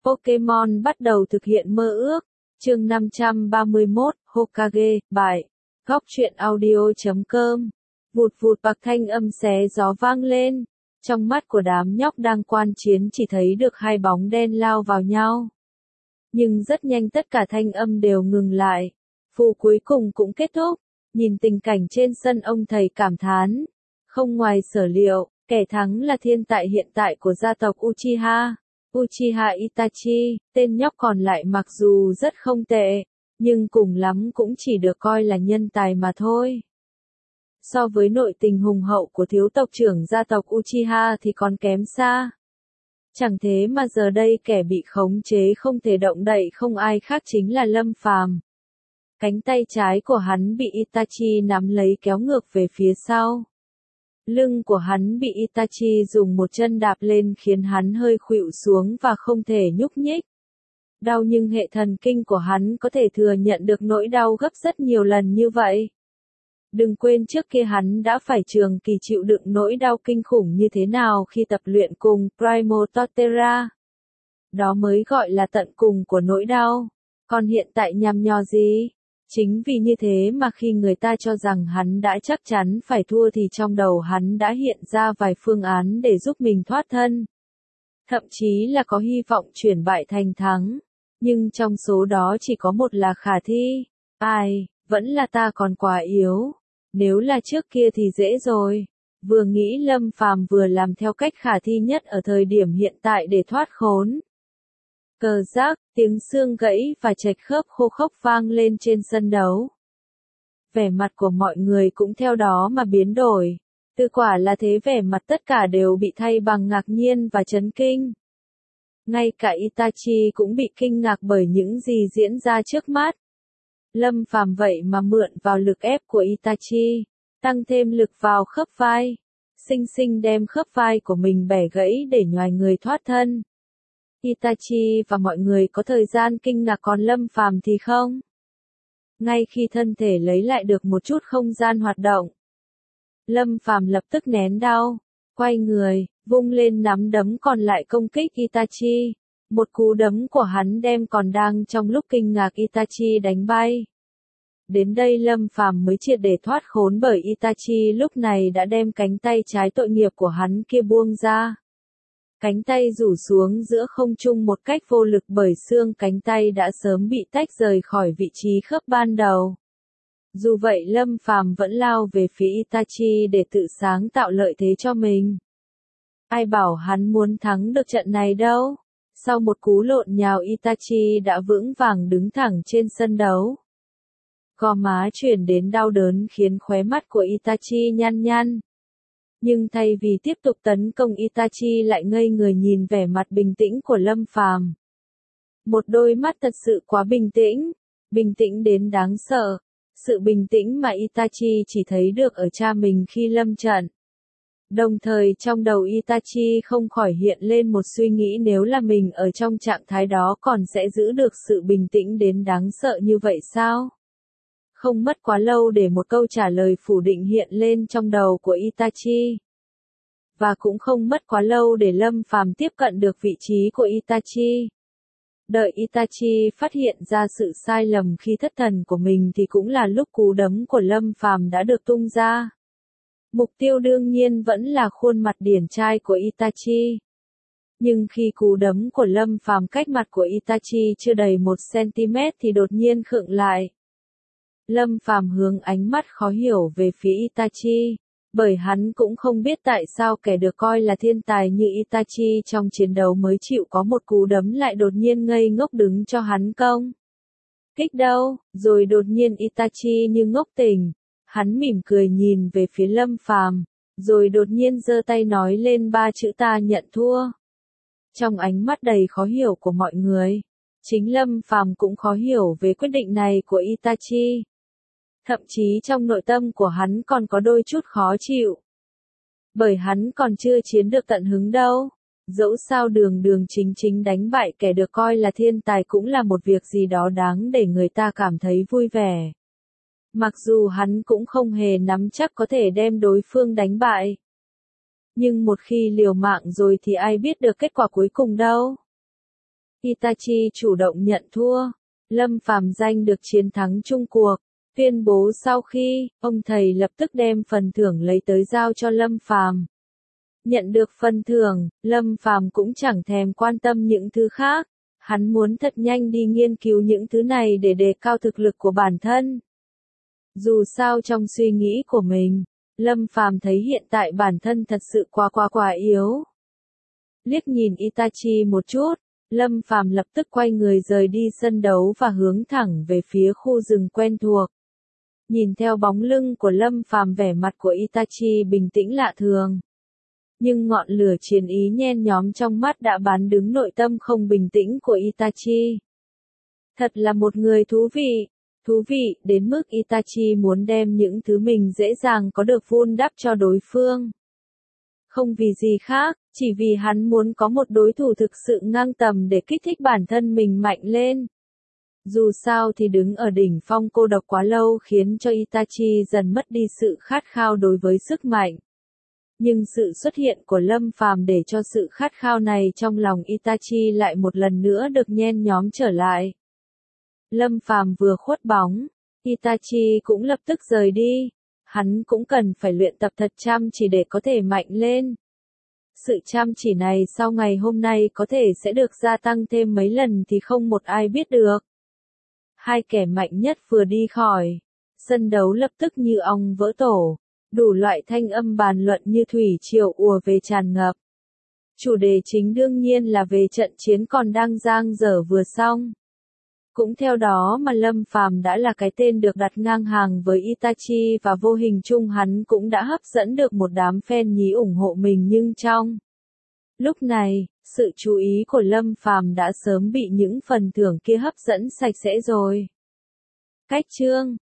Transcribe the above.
Pokémon bắt đầu thực hiện mơ ước. Chương 531, Hokage, bài. Góc truyện audio.com. Vụt vụt bạc thanh âm xé gió vang lên. Trong mắt của đám nhóc đang quan chiến chỉ thấy được hai bóng đen lao vào nhau. Nhưng rất nhanh tất cả thanh âm đều ngừng lại. Vụ cuối cùng cũng kết thúc. Nhìn tình cảnh trên sân ông thầy cảm thán. Không ngoài sở liệu, kẻ thắng là thiên tài hiện tại của gia tộc Uchiha. Uchiha Itachi, tên nhóc còn lại mặc dù rất không tệ, nhưng cùng lắm cũng chỉ được coi là nhân tài mà thôi. So với nội tình hùng hậu của thiếu tộc trưởng gia tộc Uchiha thì còn kém xa. Chẳng thế mà giờ đây kẻ bị khống chế không thể động đậy không ai khác chính là Lâm Phàm. Cánh tay trái của hắn bị Itachi nắm lấy kéo ngược về phía sau. Lưng của hắn bị Itachi dùng một chân đạp lên khiến hắn hơi khuỵu xuống và không thể nhúc nhích. Đau nhưng hệ thần kinh của hắn có thể thừa nhận được nỗi đau gấp rất nhiều lần như vậy. Đừng quên trước kia hắn đã phải trường kỳ chịu đựng nỗi đau kinh khủng như thế nào khi tập luyện cùng Primal Torterra. Đó mới gọi là tận cùng của nỗi đau. Còn hiện tại nhằm nhò gì? Chính vì như thế mà khi người ta cho rằng hắn đã chắc chắn phải thua thì trong đầu hắn đã hiện ra vài phương án để giúp mình thoát thân. Thậm chí là có hy vọng chuyển bại thành thắng. Nhưng trong số đó chỉ có một là khả thi. Ai, vẫn là ta còn quá yếu. Nếu là trước kia thì dễ rồi. Vừa nghĩ Lâm Phàm vừa làm theo cách khả thi nhất ở thời điểm hiện tại để thoát khốn. Cờ rác, tiếng xương gãy và chạch khớp khô khốc vang lên trên sân đấu. Vẻ mặt của mọi người cũng theo đó mà biến đổi. Tự quả là thế vẻ mặt tất cả đều bị thay bằng ngạc nhiên và chấn kinh. Ngay cả Itachi cũng bị kinh ngạc bởi những gì diễn ra trước mắt. Lâm Phàm vậy mà mượn vào lực ép của Itachi, tăng thêm lực vào khớp vai, xinh xinh đem khớp vai của mình bẻ gãy để nhoài người thoát thân. Itachi và mọi người có thời gian kinh ngạc còn Lâm Phàm thì không. Ngay khi thân thể lấy lại được một chút không gian hoạt động, Lâm Phàm lập tức nén đau, quay người, vung lên nắm đấm còn lại công kích Itachi. Một cú đấm của hắn đem còn đang trong lúc kinh ngạc Itachi đánh bay. Đến đây Lâm Phàm mới triệt để thoát khốn bởi Itachi lúc này đã đem cánh tay trái tội nghiệp của hắn kia buông ra. Cánh tay rủ xuống giữa không trung một cách vô lực bởi xương cánh tay đã sớm bị tách rời khỏi vị trí khớp ban đầu. Dù vậy Lâm Phàm vẫn lao về phía Itachi để tự sáng tạo lợi thế cho mình. Ai bảo hắn muốn thắng được trận này đâu. Sau một cú lộn nhào Itachi đã vững vàng đứng thẳng trên sân đấu. Gò má chuyển đến đau đớn khiến khóe mắt của Itachi nhăn nhăn. Nhưng thay vì tiếp tục tấn công Itachi lại ngây người nhìn vẻ mặt bình tĩnh của Lâm Phàm. Một đôi mắt thật sự quá bình tĩnh đến đáng sợ. Sự bình tĩnh mà Itachi chỉ thấy được ở cha mình khi lâm trận. Đồng thời trong đầu Itachi không khỏi hiện lên một suy nghĩ nếu là mình ở trong trạng thái đó còn sẽ giữ được sự bình tĩnh đến đáng sợ như vậy sao? Không mất quá lâu để một câu trả lời phủ định hiện lên trong đầu của Itachi. Và cũng không mất quá lâu để Lâm Phàm tiếp cận được vị trí của Itachi. Đợi Itachi phát hiện ra sự sai lầm khi thất thần của mình thì cũng là lúc cú đấm của Lâm Phàm đã được tung ra. Mục tiêu đương nhiên vẫn là khuôn mặt điển trai của Itachi. Nhưng khi cú đấm của Lâm Phàm cách mặt của Itachi chưa đầy 1 cm thì đột nhiên khựng lại. Lâm Phàm hướng ánh mắt khó hiểu về phía Itachi, bởi hắn cũng không biết tại sao kẻ được coi là thiên tài như Itachi trong chiến đấu mới chịu có một cú đấm lại đột nhiên ngây ngốc đứng cho hắn công kích đâu, rồi đột nhiên Itachi như ngốc tỉnh. Hắn mỉm cười nhìn về phía Lâm Phàm, rồi đột nhiên giơ tay nói lên 3 chữ ta nhận thua. Trong ánh mắt đầy khó hiểu của mọi người, chính Lâm Phàm cũng khó hiểu về quyết định này của Itachi. Thậm chí trong nội tâm của hắn còn có đôi chút khó chịu. Bởi hắn còn chưa chiến được tận hứng đâu. Dẫu sao đường chính đánh bại kẻ được coi là thiên tài cũng là một việc gì đó đáng để người ta cảm thấy vui vẻ. Mặc dù hắn cũng không hề nắm chắc có thể đem đối phương đánh bại. Nhưng một khi liều mạng rồi thì ai biết được kết quả cuối cùng đâu. Itachi chủ động nhận thua. Lâm Phàm giành được chiến thắng chung cuộc. Tuyên bố sau khi, ông thầy lập tức đem phần thưởng lấy tới giao cho Lâm Phàm. Nhận được phần thưởng, Lâm Phàm cũng chẳng thèm quan tâm những thứ khác. Hắn muốn thật nhanh đi nghiên cứu những thứ này để đề cao thực lực của bản thân. Dù sao trong suy nghĩ của mình, Lâm Phàm thấy hiện tại bản thân thật sự quá yếu. Liếc nhìn Itachi một chút, Lâm Phàm lập tức quay người rời đi sân đấu và hướng thẳng về phía khu rừng quen thuộc. Nhìn theo bóng lưng của Lâm Phàm, vẻ mặt của Itachi bình tĩnh lạ thường. Nhưng ngọn lửa chiến ý nhen nhóm trong mắt đã bán đứng nội tâm không bình tĩnh của Itachi. Thật là một người thú vị đến mức Itachi muốn đem những thứ mình dễ dàng có được vun đắp cho đối phương. Không vì gì khác, chỉ vì hắn muốn có một đối thủ thực sự ngang tầm để kích thích bản thân mình mạnh lên. Dù sao thì đứng ở đỉnh phong cô độc quá lâu khiến cho Itachi dần mất đi sự khát khao đối với sức mạnh. Nhưng sự xuất hiện của Lâm Phàm để cho sự khát khao này trong lòng Itachi lại một lần nữa được nhen nhóm trở lại. Lâm Phàm vừa khuất bóng, Itachi cũng lập tức rời đi. Hắn cũng cần phải luyện tập thật chăm chỉ để có thể mạnh lên. Sự chăm chỉ này sau ngày hôm nay có thể sẽ được gia tăng thêm mấy lần thì không một ai biết được. Hai kẻ mạnh nhất vừa đi khỏi, sân đấu lập tức như ong vỡ tổ, đủ loại thanh âm bàn luận như thủy triều ùa về tràn ngập. Chủ đề chính đương nhiên là về trận chiến còn đang dang dở vừa xong. Cũng theo đó mà Lâm Phàm đã là cái tên được đặt ngang hàng với Itachi và vô hình chung hắn cũng đã hấp dẫn được một đám fan nhí ủng hộ mình, nhưng trong lúc này, sự chú ý của Lâm Phàm đã sớm bị những phần thưởng kia hấp dẫn sạch sẽ rồi. Cách chương